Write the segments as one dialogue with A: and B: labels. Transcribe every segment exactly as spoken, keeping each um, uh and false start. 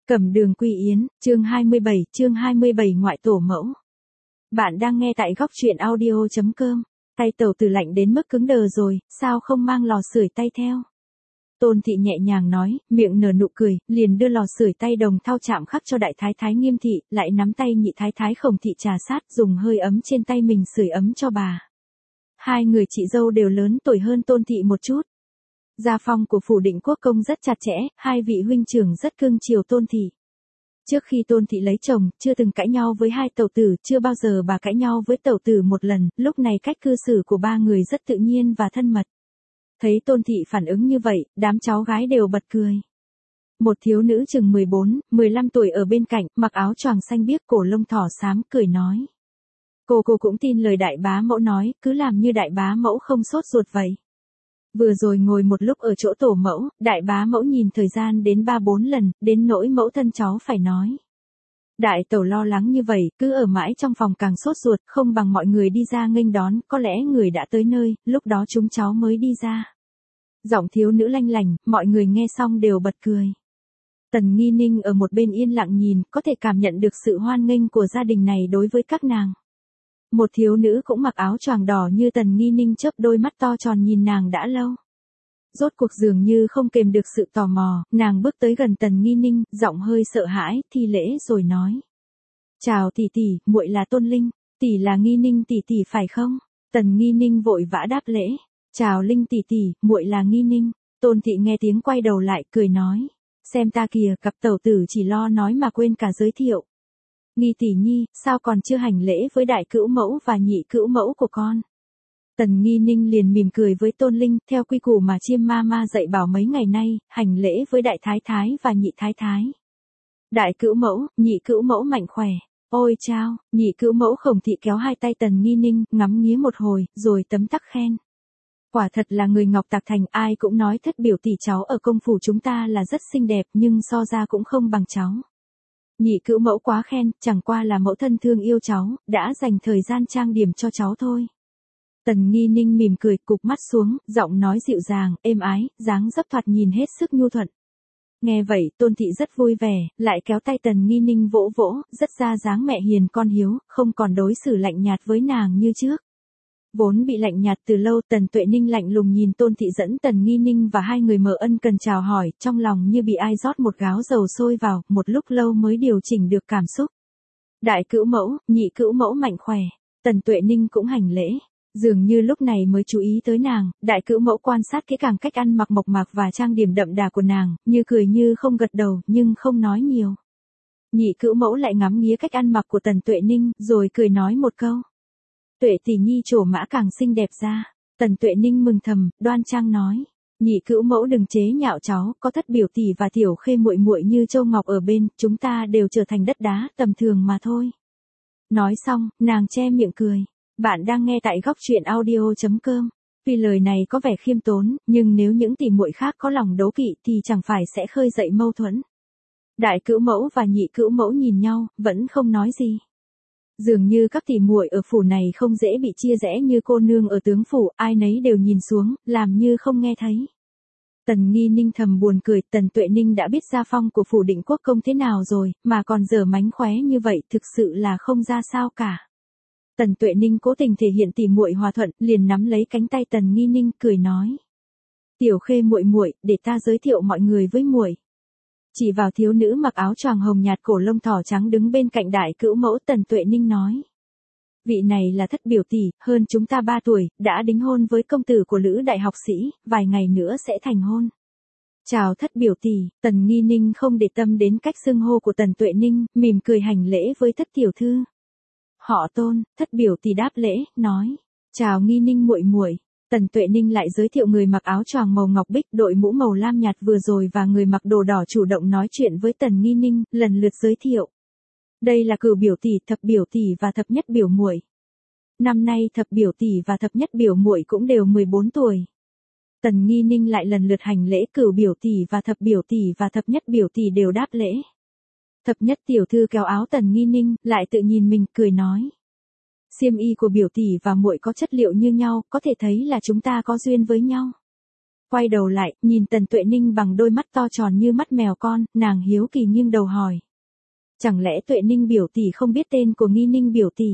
A: Cẩm Đường Quy Yến, chương hai mươi bảy, chương hai mươi bảy ngoại tổ mẫu. Bạn đang nghe tại góc truyện audio chấm com. Tay tẩu tử lạnh đến mức cứng đờ rồi, sao không mang lò sưởi tay theo? Tôn Thị nhẹ nhàng nói, miệng nở nụ cười, liền đưa lò sưởi tay đồng thau chạm khắc cho đại thái thái Nghiêm Thị, lại nắm tay nhị thái thái Khổng Thị trà sát, dùng hơi ấm trên tay mình sưởi ấm cho bà. Hai người chị dâu đều lớn tuổi hơn Tôn Thị một chút. Gia phong của phủ Định Quốc công rất chặt chẽ, hai vị huynh trưởng rất cưng chiều Tôn Thị. Trước khi Tôn Thị lấy chồng, chưa từng cãi nhau với hai tẩu tử, chưa bao giờ bà cãi nhau với tẩu tử một lần, lúc này cách cư xử của ba người rất tự nhiên và thân mật. Thấy Tôn Thị phản ứng như vậy, đám cháu gái đều bật cười. Một thiếu nữ chừng mười bốn, mười lăm tuổi ở bên cạnh, mặc áo choàng xanh biếc cổ lông thỏ xám, cười nói. Cô cô cũng tin lời đại bá mẫu nói, cứ làm như đại bá mẫu không sốt ruột vậy. Vừa rồi ngồi một lúc ở chỗ tổ mẫu, đại bá mẫu nhìn thời gian đến ba bốn lần, đến nỗi mẫu thân cháu phải nói. Đại tẩu lo lắng như vậy, cứ ở mãi trong phòng càng sốt ruột, không bằng mọi người đi ra nghênh đón, có lẽ người đã tới nơi, lúc đó chúng cháu mới đi ra. Giọng thiếu nữ lanh lành, mọi người nghe xong đều bật cười. Tần Nghi Ninh ở một bên yên lặng nhìn, có thể cảm nhận được sự hoan nghênh của gia đình này đối với các nàng. Một thiếu nữ cũng mặc áo choàng đỏ như Tần Nghi Ninh chớp đôi mắt to tròn nhìn nàng đã lâu. Rốt cuộc dường như không kềm được sự tò mò, nàng bước tới gần Tần Nghi Ninh, giọng hơi sợ hãi, thi lễ rồi nói. Chào tỷ tỷ, muội là Tôn Linh, tỷ là Nghi Ninh tỷ tỷ phải không? Tần Nghi Ninh vội vã đáp lễ. Chào Linh tỷ tỷ, muội là Nghi Ninh. Tôn Thị nghe tiếng quay đầu lại, cười nói. Xem ta kìa, cặp tẩu tử chỉ lo nói mà quên cả giới thiệu. Nghi tỷ nhi, sao còn chưa hành lễ với đại cữu mẫu và nhị cữu mẫu của con? Tần Nghi Ninh liền mỉm cười với Tôn Linh, theo quy củ mà Chiêm ma ma dạy bảo mấy ngày nay, hành lễ với đại thái thái và nhị thái thái. Đại cữu mẫu, nhị cữu mẫu mạnh khỏe. Ôi chao, nhị cữu mẫu Khổng Thị kéo hai tay Tần Nghi Ninh, ngắm nghía một hồi, rồi tấm tắc khen. Quả thật là người Ngọc Tạc Thành, ai cũng nói thất biểu tỷ cháu ở công phủ chúng ta là rất xinh đẹp, nhưng so ra cũng không bằng cháu. Nhị cữu mẫu quá khen, chẳng qua là mẫu thân thương yêu cháu, đã dành thời gian trang điểm cho cháu thôi. Tần Nghi Ninh mỉm cười, cụp mắt xuống, giọng nói dịu dàng, êm ái, dáng dấp thoạt nhìn hết sức nhu thuận. Nghe vậy, Tôn Thị rất vui vẻ, lại kéo tay Tần Nghi Ninh vỗ vỗ, rất ra dáng mẹ hiền con hiếu, không còn đối xử lạnh nhạt với nàng như trước. Vốn bị lạnh nhạt từ lâu, Tần Tuệ Ninh lạnh lùng nhìn Tôn Thị dẫn Tần Nghi Ninh và hai người mở ân cần chào hỏi, trong lòng như bị ai rót một gáo dầu sôi vào, một lúc lâu mới điều chỉnh được cảm xúc. Đại cữu mẫu, nhị cữu mẫu mạnh khỏe. Tần Tuệ Ninh cũng hành lễ. Dường như lúc này mới chú ý tới nàng, đại cữu mẫu quan sát kỹ càng cách ăn mặc mộc mạc và trang điểm đậm đà của nàng, như cười như không gật đầu, nhưng không nói nhiều. Nhị cữu mẫu lại ngắm nghía cách ăn mặc của Tần Tuệ Ninh, rồi cười nói một câu. Tuệ tỷ nhi trổ mã càng xinh đẹp ra. Tần Tuệ Ninh mừng thầm, đoan trang nói. Nhị cữu mẫu đừng chế nhạo cháu, có thất biểu tỷ và tiểu khê muội muội như châu ngọc ở bên, chúng ta đều trở thành đất đá, tầm thường mà thôi. Nói xong, nàng che miệng cười. Bạn đang nghe tại góc truyện audio chấm com. Tuy lời này có vẻ khiêm tốn, nhưng nếu những tỷ muội khác có lòng đố kỵ thì chẳng phải sẽ khơi dậy mâu thuẫn. Đại cữu mẫu và nhị cữu mẫu nhìn nhau, vẫn không nói gì. Dường như các tỷ muội ở phủ này không dễ bị chia rẽ như cô nương ở tướng phủ, ai nấy đều nhìn xuống, làm như không nghe thấy. Tần Nghi Ninh thầm buồn cười, Tần Tuệ Ninh đã biết gia phong của phủ Định Quốc công thế nào rồi, mà còn dở mánh khóe như vậy, thực sự là không ra sao cả. Tần Tuệ Ninh cố tình thể hiện tỷ muội hòa thuận, liền nắm lấy cánh tay Tần Nghi Ninh, cười nói: "Tiểu Khê muội muội, để ta giới thiệu mọi người với muội." Chỉ vào thiếu nữ mặc áo choàng hồng nhạt cổ lông thỏ trắng đứng bên cạnh đại cữu mẫu, Tần Tuệ Ninh nói: "Vị này là thất biểu tỷ, hơn chúng ta ba tuổi, đã đính hôn với công tử của Lữ đại học sĩ, vài ngày nữa sẽ thành hôn." "Chào thất biểu tỷ." Tần Nghi Ninh không để tâm đến cách xưng hô của Tần Tuệ Ninh, mỉm cười hành lễ với thất tiểu thư. "Họ Tôn." Thất biểu tỷ đáp lễ, nói: "Chào Nghi Ninh muội muội." Tần Tuệ Ninh lại giới thiệu người mặc áo choàng màu ngọc bích, đội mũ màu lam nhạt vừa rồi và người mặc đồ đỏ chủ động nói chuyện với Tần Nghi Ninh, lần lượt giới thiệu. Đây là cửu biểu tỷ, thập biểu tỷ và thập nhất biểu muội. Năm nay thập biểu tỷ và thập nhất biểu muội cũng đều mười bốn tuổi. Tần Nghi Ninh lại lần lượt hành lễ, cửu biểu tỷ và thập biểu tỷ và thập nhất biểu tỷ đều đáp lễ. Thập nhất tiểu thư kéo áo Tần Nghi Ninh, lại tự nhìn mình, cười nói: "Xiêm y của biểu tỷ và muội có chất liệu như nhau, có thể thấy là chúng ta có duyên với nhau." Quay đầu lại, nhìn Tần Tuệ Ninh bằng đôi mắt to tròn như mắt mèo con, nàng hiếu kỳ nghiêng đầu hỏi. Chẳng lẽ Tuệ Ninh biểu tỷ không biết tên của Nghi Ninh biểu tỷ?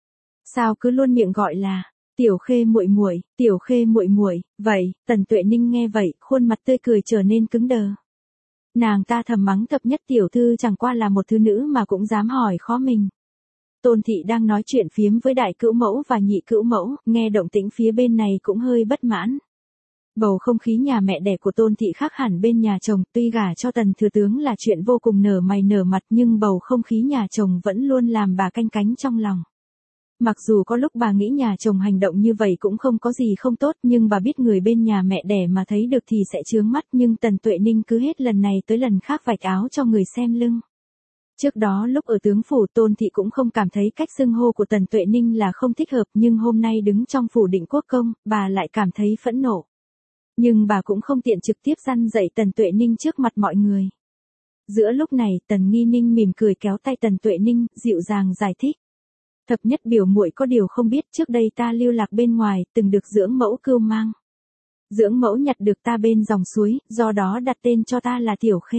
A: Sao cứ luôn miệng gọi là Tiểu Khê muội muội, Tiểu Khê muội muội, vậy, Tần Tuệ Ninh nghe vậy, khuôn mặt tươi cười trở nên cứng đờ. Nàng ta thầm mắng thập nhất tiểu thư chẳng qua là một thứ nữ mà cũng dám hỏi khó mình. Tôn thị đang nói chuyện phiếm với đại cữu mẫu và nhị cữu mẫu, nghe động tĩnh phía bên này cũng hơi bất mãn. Bầu không khí nhà mẹ đẻ của Tôn thị khác hẳn bên nhà chồng, tuy gả cho Tần thừa tướng là chuyện vô cùng nở mày nở mặt nhưng bầu không khí nhà chồng vẫn luôn làm bà canh cánh trong lòng. Mặc dù có lúc bà nghĩ nhà chồng hành động như vậy cũng không có gì không tốt nhưng bà biết người bên nhà mẹ đẻ mà thấy được thì sẽ chướng mắt nhưng Tần Tuệ Ninh cứ hết lần này tới lần khác vạch áo cho người xem lưng. Trước đó lúc ở tướng phủ Tôn thị cũng không cảm thấy cách xưng hô của Tần Tuệ Ninh là không thích hợp nhưng hôm nay đứng trong phủ Định Quốc công, bà lại cảm thấy phẫn nộ. Nhưng bà cũng không tiện trực tiếp răn dạy Tần Tuệ Ninh trước mặt mọi người. Giữa lúc này Tần Nghi Ninh mỉm cười kéo tay Tần Tuệ Ninh, dịu dàng giải thích. Thập nhất biểu muội có điều không biết trước đây ta lưu lạc bên ngoài, từng được dưỡng mẫu cưu mang. Dưỡng mẫu nhặt được ta bên dòng suối, do đó đặt tên cho ta là Tiểu Khê.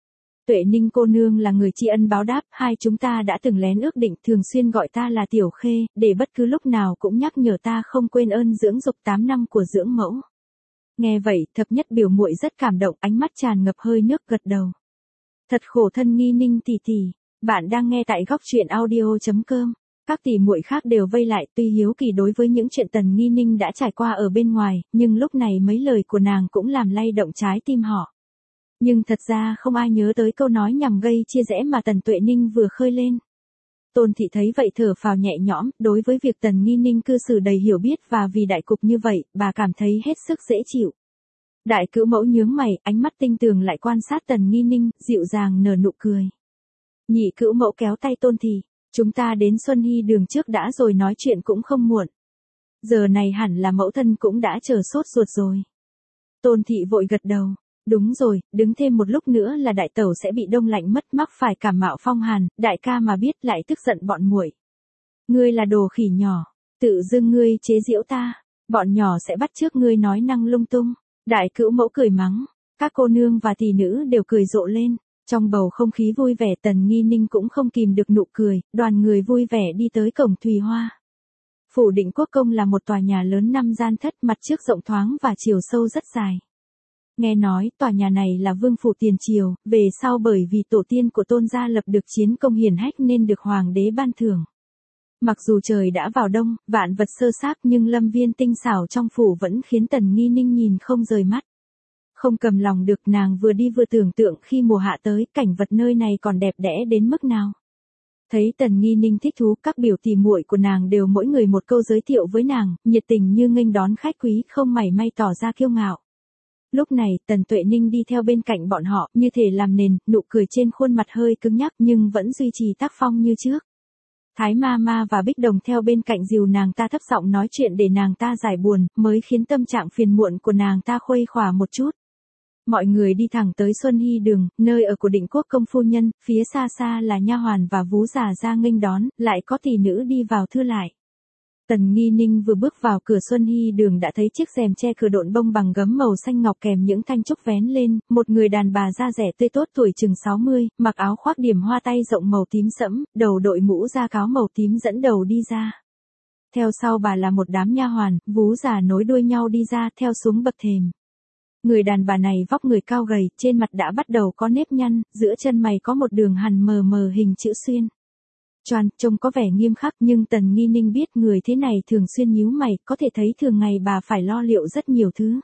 A: Tuệ Ninh cô nương là người tri ân báo đáp, hai chúng ta đã từng lén ước định thường xuyên gọi ta là Tiểu Khê, để bất cứ lúc nào cũng nhắc nhở ta không quên ơn dưỡng dục tám năm của dưỡng mẫu. Nghe vậy, thập nhất biểu muội rất cảm động, ánh mắt tràn ngập hơi nước gật đầu. Thật khổ thân Nghi Ninh tỷ tỷ, bạn đang nghe tại góc truyện audio chấm com. Các tỷ muội khác đều vây lại, tuy hiếu kỳ đối với những chuyện Tần Nghi Ninh đã trải qua ở bên ngoài, nhưng lúc này mấy lời của nàng cũng làm lay động trái tim họ. Nhưng thật ra không ai nhớ tới câu nói nhằm gây chia rẽ mà Tần Tuệ Ninh vừa khơi lên. Tôn thị thấy vậy thở phào nhẹ nhõm, đối với việc Tần Nghi Ninh cư xử đầy hiểu biết và vì đại cục như vậy, bà cảm thấy hết sức dễ chịu. Đại cữu mẫu nhướng mày, ánh mắt tinh tường lại quan sát Tần Nghi Ninh, dịu dàng nở nụ cười. Nhị cữu mẫu kéo tay Tôn thị, chúng ta đến Xuân Hy đường trước đã rồi nói chuyện cũng không muộn. Giờ này hẳn là mẫu thân cũng đã chờ sốt ruột rồi. Tôn thị vội gật đầu. Đúng rồi, đứng thêm một lúc nữa là đại tẩu sẽ bị đông lạnh mất mắc phải cảm mạo phong hàn, đại ca mà biết lại tức giận bọn muội. Ngươi là đồ khỉ nhỏ, tự dưng ngươi chế giễu ta, bọn nhỏ sẽ bắt chước ngươi nói năng lung tung. Đại cữu mẫu cười mắng, các cô nương và tỷ nữ đều cười rộ lên, trong bầu không khí vui vẻ Tần Nghi Ninh cũng không kìm được nụ cười, đoàn người vui vẻ đi tới cổng Thùy Hoa. Phủ Định Quốc công là một tòa nhà lớn năm gian thất, mặt trước rộng thoáng và chiều sâu rất dài. Nghe nói tòa nhà này là vương phủ tiền triều, về sau bởi vì tổ tiên của Tôn gia lập được chiến công hiển hách nên được hoàng đế ban thưởng. Mặc dù trời đã vào đông, vạn vật sơ xác nhưng lâm viên tinh xảo trong phủ vẫn khiến Tần Nghi Ninh nhìn không rời mắt. Không cầm lòng được, nàng vừa đi vừa tưởng tượng khi mùa hạ tới, cảnh vật nơi này còn đẹp đẽ đến mức nào. Thấy Tần Nghi Ninh thích thú, các biểu tỷ muội của nàng đều mỗi người một câu giới thiệu với nàng, nhiệt tình như nghênh đón khách quý, không mảy may tỏ ra kiêu ngạo. Lúc này, Tần Tuệ Ninh đi theo bên cạnh bọn họ, như thể làm nền, nụ cười trên khuôn mặt hơi cứng nhắc nhưng vẫn duy trì tác phong như trước. Thái Ma Ma và Bích Đồng theo bên cạnh dìu nàng ta thấp giọng nói chuyện để nàng ta giải buồn, mới khiến tâm trạng phiền muộn của nàng ta khuây khỏa một chút. Mọi người đi thẳng tới Xuân Hy đường, nơi ở của Định Quốc công phu nhân, phía xa xa là nha hoàn và vú già ra nghênh đón, lại có tỷ nữ đi vào thưa lại. Tần Nghi Ninh vừa bước vào cửa Xuân Hy đường đã thấy chiếc rèm che cửa độn bông bằng gấm màu xanh ngọc kèm những thanh trúc vén lên, một người đàn bà da dẻ tươi tốt tuổi chừng sáu mươi, mặc áo khoác điểm hoa tay rộng màu tím sẫm, đầu đội mũ da cáo màu tím dẫn đầu đi ra. Theo sau bà là một đám nha hoàn, vú già nối đuôi nhau đi ra theo xuống bậc thềm. Người đàn bà này vóc người cao gầy, trên mặt đã bắt đầu có nếp nhăn, giữa chân mày có một đường hằn mờ mờ hình chữ xuyên. Choan, trông có vẻ nghiêm khắc nhưng Tần Nghi Ninh biết người thế này thường xuyên nhíu mày, có thể thấy thường ngày bà phải lo liệu rất nhiều thứ.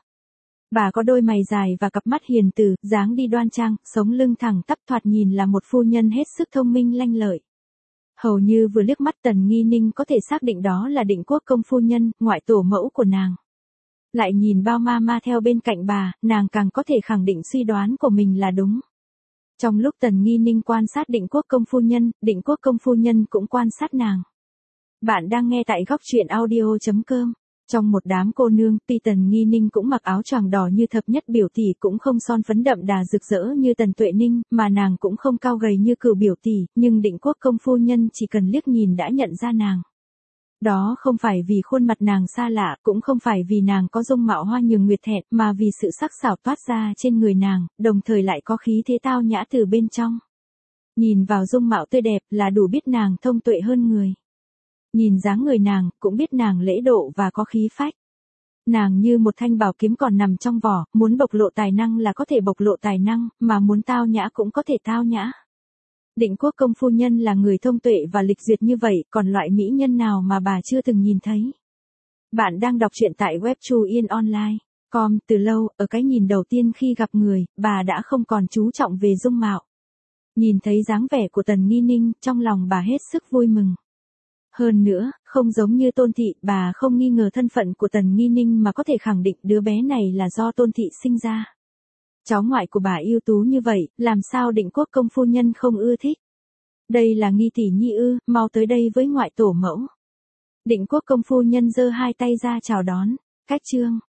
A: Bà có đôi mày dài và cặp mắt hiền từ, dáng đi đoan trang, sống lưng thẳng tắp, thoạt nhìn là một phu nhân hết sức thông minh lanh lợi. Hầu như vừa liếc mắt Tần Nghi Ninh có thể xác định đó là Định Quốc công phu nhân, ngoại tổ mẫu của nàng. Lại nhìn bao ma ma theo bên cạnh bà, nàng càng có thể khẳng định suy đoán của mình là đúng. Trong lúc Tần Nghi Ninh quan sát Định Quốc công phu nhân, Định Quốc công phu nhân cũng quan sát nàng. Bạn đang nghe tại góc truyện audio chấm com. Trong một đám cô nương, tuy Tần Nghi Ninh cũng mặc áo choàng đỏ như thập nhất biểu tỷ, cũng không son phấn đậm đà rực rỡ như Tần Tuệ Ninh, mà nàng cũng không cao gầy như Cửu biểu tỷ, nhưng Định Quốc công phu nhân chỉ cần liếc nhìn đã nhận ra nàng. Đó không phải vì khuôn mặt nàng xa lạ, cũng không phải vì nàng có dung mạo hoa nhường nguyệt thẹn, mà vì sự sắc sảo toát ra trên người nàng, đồng thời lại có khí thế tao nhã từ bên trong. Nhìn vào dung mạo tươi đẹp là đủ biết nàng thông tuệ hơn người. Nhìn dáng người nàng, cũng biết nàng lễ độ và có khí phách. Nàng như một thanh bảo kiếm còn nằm trong vỏ, muốn bộc lộ tài năng là có thể bộc lộ tài năng, mà muốn tao nhã cũng có thể tao nhã. Định Quốc công phu nhân là người thông tuệ và lịch duyệt như vậy, còn loại mỹ nhân nào mà bà chưa từng nhìn thấy. Bạn đang đọc truyện tại web Chu Yên Online. Com, từ lâu, ở cái nhìn đầu tiên khi gặp người, bà đã không còn chú trọng về dung mạo. Nhìn thấy dáng vẻ của Tần Nghi Ninh, trong lòng bà hết sức vui mừng. Hơn nữa, không giống như Tôn Thị, bà không nghi ngờ thân phận của Tần Nghi Ninh mà có thể khẳng định đứa bé này là do Tôn Thị sinh ra. Cháu ngoại của bà ưu tú như vậy, làm sao Định Quốc công phu nhân không ưa thích? Đây là Nghi tỷ nhi ư, mau tới đây với ngoại tổ mẫu. Định Quốc công phu nhân giơ hai tay ra chào đón. Cách chương